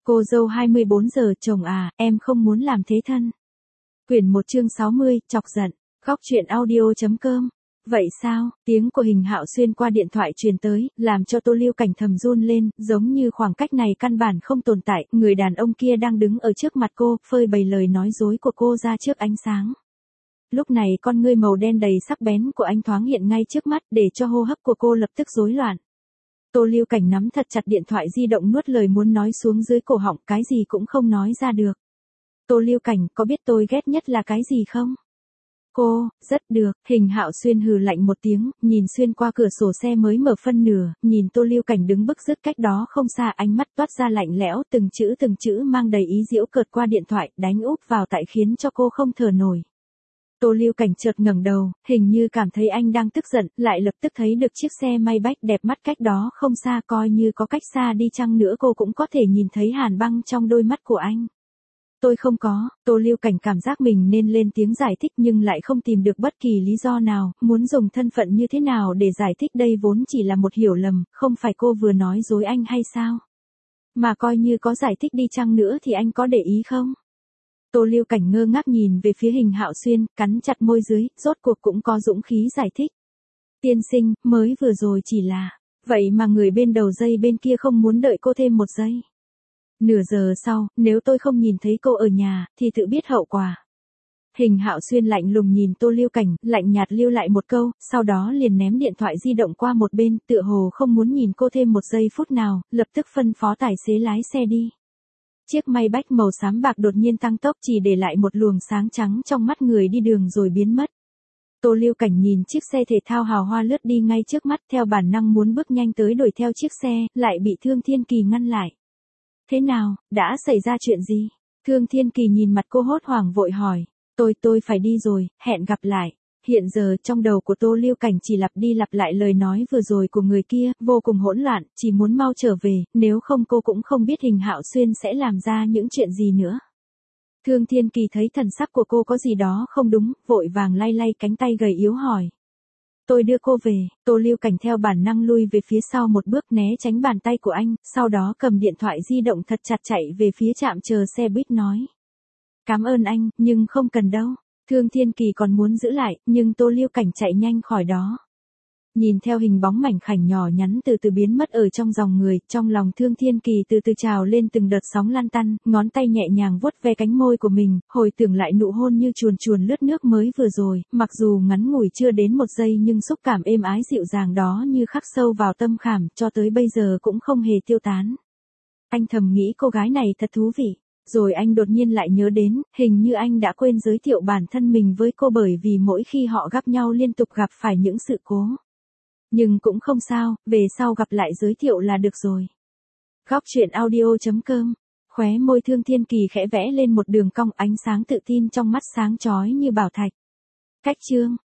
Cô dâu 24 giờ, chồng à, em không muốn làm thế thân. Quyển 1 chương 60, chọc giận. Góc truyện audio.com. Vậy sao? Tiếng của Hình Hạo Xuyên qua điện thoại truyền tới, làm cho Tô Lưu Cảnh thầm run lên, giống như khoảng cách này căn bản không tồn tại, người đàn ông kia đang đứng ở trước mặt cô, phơi bày lời nói dối của cô ra trước ánh sáng. Lúc này con ngươi màu đen đầy sắc bén của anh thoáng hiện ngay trước mắt, để cho hô hấp của cô lập tức rối loạn. Tô Lưu Cảnh nắm thật chặt điện thoại di động, nuốt lời muốn nói xuống dưới cổ họng, cái gì cũng không nói ra được. Tô Lưu Cảnh, có biết tôi ghét nhất là cái gì không? Cô, rất được. Hình Hạo Xuyên hừ lạnh một tiếng, nhìn xuyên qua cửa sổ xe mới mở phân nửa, nhìn Tô Lưu Cảnh đứng bức rứt cách đó không xa, ánh mắt toát ra lạnh lẽo, từng chữ mang đầy ý giễu cợt qua điện thoại, đánh úp vào tại khiến cho cô không thở nổi. Tô Lưu Cảnh chợt ngẩng đầu, hình như cảm thấy anh đang tức giận, lại lập tức thấy được chiếc xe Maybach đẹp mắt cách đó không xa, coi như có cách xa đi chăng nữa cô cũng có thể nhìn thấy hàn băng trong đôi mắt của anh. Tôi không có. Tô Lưu Cảnh cảm giác mình nên lên tiếng giải thích nhưng lại không tìm được bất kỳ lý do nào, muốn dùng thân phận như thế nào để giải thích đây vốn chỉ là một hiểu lầm, không phải cô vừa nói dối anh hay sao? Mà coi như có giải thích đi chăng nữa thì anh có để ý không? Tô Lưu Cảnh ngơ ngác nhìn về phía Hình Hạo Xuyên, cắn chặt môi dưới, rốt cuộc cũng có dũng khí giải thích. Tiên sinh, mới vừa rồi chỉ là, vậy mà người bên đầu dây bên kia không muốn đợi cô thêm một giây. Nửa giờ sau, nếu tôi không nhìn thấy cô ở nhà, thì tự biết hậu quả. Hình Hạo Xuyên lạnh lùng nhìn Tô Lưu Cảnh, lạnh nhạt lưu lại một câu, sau đó liền ném điện thoại di động qua một bên, tựa hồ không muốn nhìn cô thêm một giây phút nào, lập tức phân phó tài xế lái xe đi. Chiếc Maybach màu xám bạc đột nhiên tăng tốc, chỉ để lại một luồng sáng trắng trong mắt người đi đường rồi biến mất. Tô Lưu Cảnh nhìn chiếc xe thể thao hào hoa lướt đi ngay trước mắt, theo bản năng muốn bước nhanh tới đuổi theo chiếc xe, lại bị Thương Thiên Kỳ ngăn lại. Thế nào, đã xảy ra chuyện gì? Thương Thiên Kỳ nhìn mặt cô hốt hoảng vội hỏi. Tôi phải đi rồi, hẹn gặp lại. Hiện giờ trong đầu của Tô Lưu Cảnh chỉ lặp đi lặp lại lời nói vừa rồi của người kia, vô cùng hỗn loạn, chỉ muốn mau trở về, nếu không cô cũng không biết Hình Hạo Xuyên sẽ làm ra những chuyện gì nữa. Thương Thiên Kỳ thấy thần sắc của cô có gì đó không đúng, vội vàng lay lay cánh tay gầy yếu hỏi. Tôi đưa cô về. Tô Lưu Cảnh theo bản năng lui về phía sau một bước, né tránh bàn tay của anh, sau đó cầm điện thoại di động thật chặt chạy về phía trạm chờ xe buýt nói. Cảm ơn anh, nhưng không cần đâu. Thương Thiên Kỳ còn muốn giữ lại, nhưng Tô Lưu Cảnh chạy nhanh khỏi đó. Nhìn theo hình bóng mảnh khảnh nhỏ nhắn từ từ biến mất ở trong dòng người, trong lòng Thương Thiên Kỳ từ từ trào lên từng đợt sóng lan tăn, ngón tay nhẹ nhàng vuốt ve cánh môi của mình, hồi tưởng lại nụ hôn như chuồn chuồn lướt nước mới vừa rồi, mặc dù ngắn ngủi chưa đến một giây nhưng xúc cảm êm ái dịu dàng đó như khắc sâu vào tâm khảm, cho tới bây giờ cũng không hề tiêu tán. Anh thầm nghĩ cô gái này thật thú vị. Rồi anh đột nhiên lại nhớ đến, hình như anh đã quên giới thiệu bản thân mình với cô bởi vì mỗi khi họ gặp nhau liên tục gặp phải những sự cố. Nhưng cũng không sao, về sau gặp lại giới thiệu là được rồi. Góc truyện audio.com. Khóe môi Thương Thiên Kỳ khẽ vẽ lên một đường cong, ánh sáng tự tin trong mắt sáng chói như bảo thạch. Cách chương.